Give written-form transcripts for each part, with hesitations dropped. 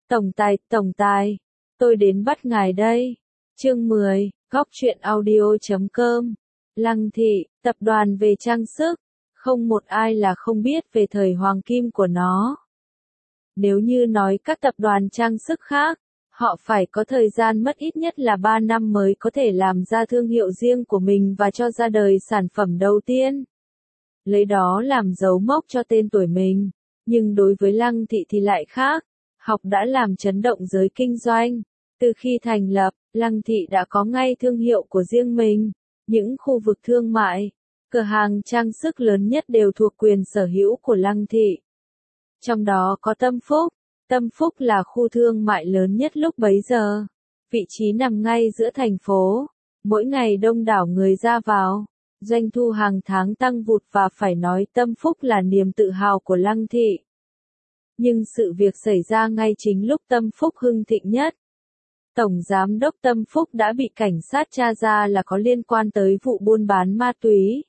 Tổng tài, tôi đến bắt ngài đây. Chương 10, Góc truyện audio.com. Lăng Thị, tập đoàn về trang sức, không một ai là không biết về thời hoàng kim của nó. Nếu như nói các tập đoàn trang sức khác, họ phải có thời gian mất ít nhất là 3 năm mới có thể làm ra thương hiệu riêng của mình và cho ra đời sản phẩm đầu tiên. Lấy đó làm dấu mốc cho tên tuổi mình. Nhưng đối với Lăng Thị thì lại khác. Học đã làm chấn động giới kinh doanh. Từ khi thành lập, Lăng Thị đã có ngay thương hiệu của riêng mình. Những khu vực thương mại, cửa hàng trang sức lớn nhất đều thuộc quyền sở hữu của Lăng Thị. Trong đó có Tâm Phúc. Tâm Phúc là khu thương mại lớn nhất lúc bấy giờ. Vị trí nằm ngay giữa thành phố. Mỗi ngày đông đảo người ra vào. Doanh thu hàng tháng tăng vụt và phải nói Tâm Phúc là niềm tự hào của Lăng Thị. Nhưng sự việc xảy ra ngay chính lúc Tâm Phúc hưng thịnh nhất. Tổng giám đốc Tâm Phúc đã bị cảnh sát tra ra là có liên quan tới vụ buôn bán ma túy.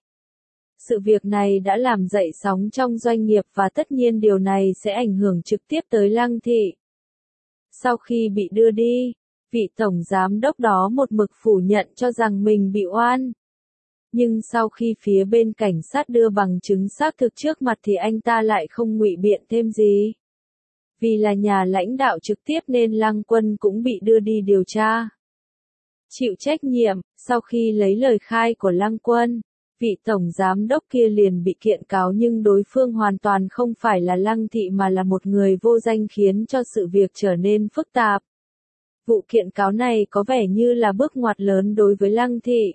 Sự việc này đã làm dậy sóng trong doanh nghiệp và tất nhiên điều này sẽ ảnh hưởng trực tiếp tới Lăng Thị. Sau khi bị đưa đi, vị tổng giám đốc đó một mực phủ nhận cho rằng mình bị oan. Nhưng sau khi phía bên cảnh sát đưa bằng chứng xác thực trước mặt thì anh ta lại không ngụy biện thêm gì. Vì là nhà lãnh đạo trực tiếp nên Lăng Quân cũng bị đưa đi điều tra. Chịu trách nhiệm, sau khi lấy lời khai của Lăng Quân, vị tổng giám đốc kia liền bị kiện cáo nhưng đối phương hoàn toàn không phải là Lăng Thị mà là một người vô danh khiến cho sự việc trở nên phức tạp. Vụ kiện cáo này có vẻ như là bước ngoặt lớn đối với Lăng Thị.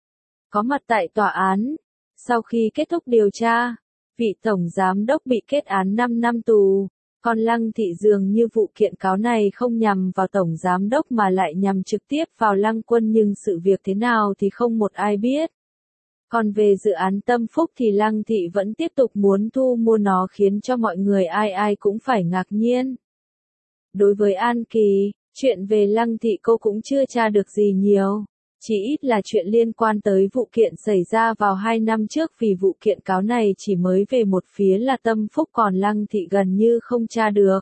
Có mặt tại tòa án, sau khi kết thúc điều tra, vị tổng giám đốc bị kết án 5 năm tù, còn Lăng Thị dường như vụ kiện cáo này không nhằm vào tổng giám đốc mà lại nhằm trực tiếp vào Lăng Quân nhưng sự việc thế nào thì không một ai biết. Còn về dự án Tâm Phúc thì Lăng Thị vẫn tiếp tục muốn thu mua nó khiến cho mọi người ai ai cũng phải ngạc nhiên. Đối với An Kỳ, chuyện về Lăng Thị cô cũng chưa tra được gì nhiều. Chỉ ít là chuyện liên quan tới vụ kiện xảy ra vào 2 năm trước vì vụ kiện cáo này chỉ mới về một phía là Tâm Phúc còn Lăng Thị gần như không tra được.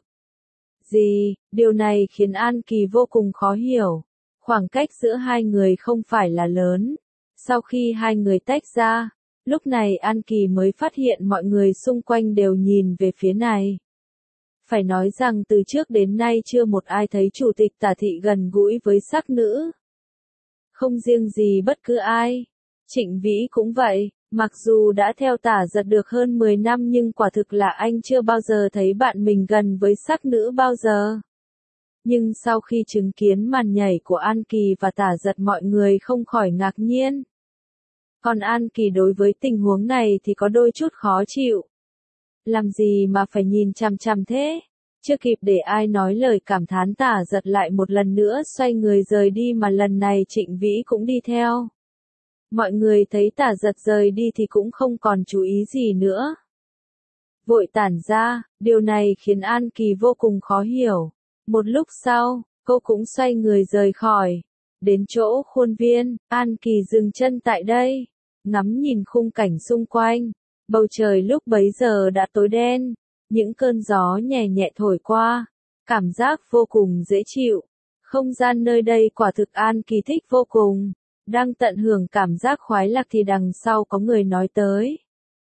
Điều này khiến An Kỳ vô cùng khó hiểu. Khoảng cách giữa hai người không phải là lớn. Sau khi hai người tách ra, lúc này An Kỳ mới phát hiện mọi người xung quanh đều nhìn về phía này. Phải nói rằng từ trước đến nay chưa một ai thấy chủ tịch Tả Thị gần gũi với sắc nữ. Không riêng gì bất cứ ai. Trịnh Vĩ cũng vậy, mặc dù đã theo Tả Giật được hơn 10 năm nhưng quả thực là anh chưa bao giờ thấy bạn mình gần với sắc nữ bao giờ. Nhưng sau khi chứng kiến màn nhảy của An Kỳ và Tả Giật mọi người không khỏi ngạc nhiên. Còn An Kỳ đối với tình huống này thì có đôi chút khó chịu. Làm gì mà phải nhìn chằm chằm thế? Chưa kịp để ai nói lời cảm thán Tả Giật lại một lần nữa xoay người rời đi mà lần này Trịnh Vĩ cũng đi theo. Mọi người thấy Tả Giật rời đi thì cũng không còn chú ý gì nữa. Vội tản ra, điều này khiến An Kỳ vô cùng khó hiểu. Một lúc sau, cô cũng xoay người rời khỏi. Đến chỗ khuôn viên, An Kỳ dừng chân tại đây, ngắm nhìn khung cảnh xung quanh. Bầu trời lúc bấy giờ đã tối đen. Những cơn gió nhẹ nhẹ thổi qua, cảm giác vô cùng dễ chịu. Không gian nơi đây quả thực An Kỳ thích vô cùng. Đang tận hưởng cảm giác khoái lạc thì đằng sau có người nói tới.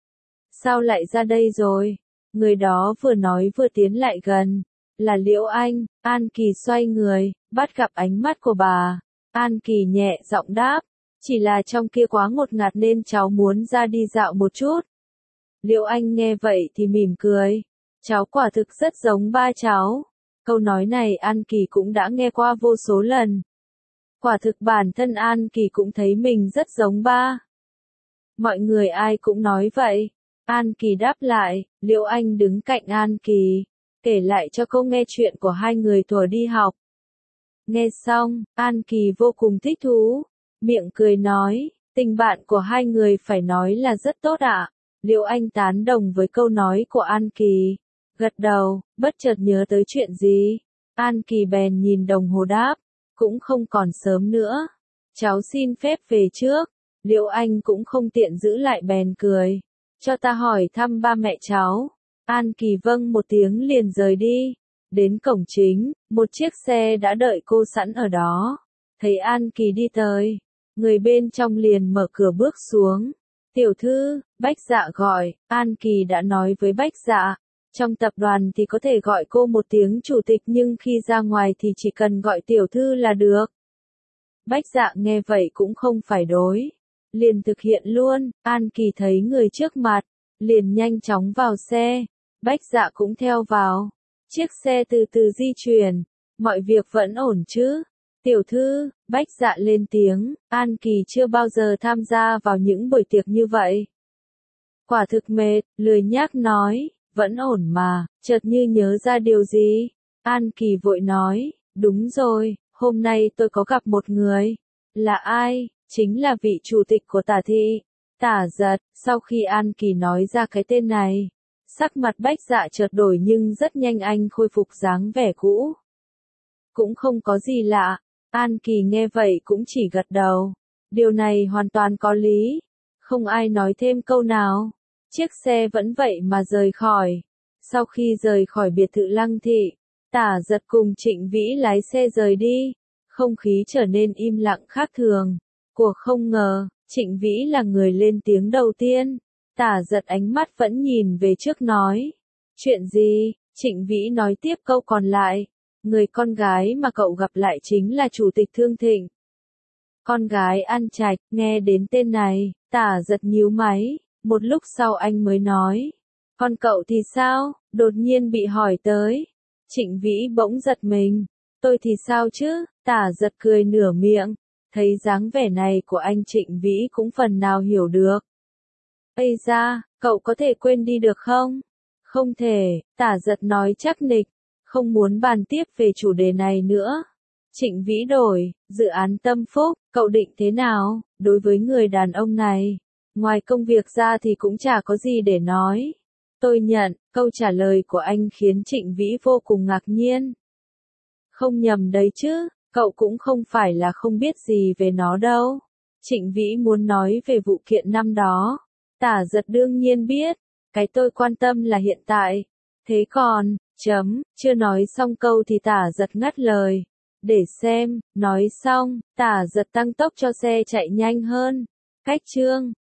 Sao lại ra đây rồi? Người đó vừa nói vừa tiến lại gần. Là Liễu Anh. An Kỳ xoay người, bắt gặp ánh mắt của bà. An Kỳ nhẹ giọng đáp. Chỉ là trong kia quá ngột ngạt nên cháu muốn ra đi dạo một chút. Liễu Anh nghe vậy thì mỉm cười. Cháu quả thực rất giống ba cháu. Câu nói này An Kỳ cũng đã nghe qua vô số lần. Quả thực bản thân An Kỳ cũng thấy mình rất giống ba. Mọi người ai cũng nói vậy. An Kỳ đáp lại, Liễu Anh đứng cạnh An Kỳ, kể lại cho cô nghe chuyện của hai người thuở đi học. Nghe xong, An Kỳ vô cùng thích thú, miệng cười nói, tình bạn của hai người phải nói là rất tốt ạ. Liễu Anh tán đồng với câu nói của An Kỳ, gật đầu, bất chợt nhớ tới chuyện gì. An Kỳ bèn nhìn đồng hồ đáp, cũng không còn sớm nữa. Cháu xin phép về trước. Liễu Anh cũng không tiện giữ lại bèn cười. Cho ta hỏi thăm ba mẹ cháu. An Kỳ vâng một tiếng liền rời đi. Đến cổng chính, một chiếc xe đã đợi cô sẵn ở đó. Thấy An Kỳ đi tới, người bên trong liền mở cửa bước xuống. Tiểu thư, Bách Dạ gọi, An Kỳ đã nói với Bách Dạ. Trong tập đoàn thì có thể gọi cô một tiếng chủ tịch nhưng khi ra ngoài thì chỉ cần gọi tiểu thư là được. Bách Dạ nghe vậy cũng không phải đối. Liền thực hiện luôn, An Kỳ thấy người trước mặt, liền nhanh chóng vào xe. Bách Dạ cũng theo vào. Chiếc xe từ từ di chuyển. Mọi việc vẫn ổn chứ? Tiểu thư, Bách Dạ lên tiếng, An Kỳ chưa bao giờ tham gia vào những buổi tiệc như vậy. Quả thực mệt, lười nhác nói, vẫn ổn mà, chợt như nhớ ra điều gì. An Kỳ vội nói, đúng rồi, hôm nay tôi có gặp một người. Là ai? Chính là vị chủ tịch của Tả thị. Tả Giật. Sau khi An Kỳ nói ra cái tên này, sắc mặt Bách Dạ chợt đổi nhưng rất nhanh anh khôi phục dáng vẻ cũ. Cũng không có gì lạ. An Kỳ nghe vậy cũng chỉ gật đầu. Điều này hoàn toàn có lý. Không ai nói thêm câu nào. Chiếc xe vẫn vậy mà rời khỏi. Sau khi rời khỏi biệt thự Lăng thị, Tả Giật cùng Trịnh Vĩ lái xe rời đi. Không khí trở nên im lặng khác thường. Của không ngờ, Trịnh Vĩ là người lên tiếng đầu tiên. Tả Giật ánh mắt vẫn nhìn về trước nói. Chuyện gì? Trịnh Vĩ nói tiếp câu còn lại. Người con gái mà cậu gặp lại chính là Chủ tịch Thương Thịnh. Con gái An Trạch, nghe đến tên này, Tả Giật nhíu máy, một lúc sau anh mới nói. Con cậu thì sao? Đột nhiên bị hỏi tới. Trịnh Vĩ bỗng giật mình. Tôi thì sao chứ? Tả Giật cười nửa miệng. Thấy dáng vẻ này của anh Trịnh Vĩ cũng phần nào hiểu được. Ây da, cậu có thể quên đi được không? Không thể, Tả Giật nói chắc nịch. Không muốn bàn tiếp về chủ đề này nữa. Trịnh Vĩ đổi, dự án Tâm Phúc, cậu định thế nào? Đối với người đàn ông này, ngoài công việc ra thì cũng chả có gì để nói. Tôi nhận, câu trả lời của anh khiến Trịnh Vĩ vô cùng ngạc nhiên. Không nhầm đấy chứ, cậu cũng không phải là không biết gì về nó đâu. Trịnh Vĩ muốn nói về vụ kiện năm đó. Tả Giật đương nhiên biết, cái tôi quan tâm là hiện tại. Thế còn, chưa nói xong câu thì Tả Giật ngắt lời. Để xem, nói xong, Tả Giật tăng tốc cho xe chạy nhanh hơn. Cách chương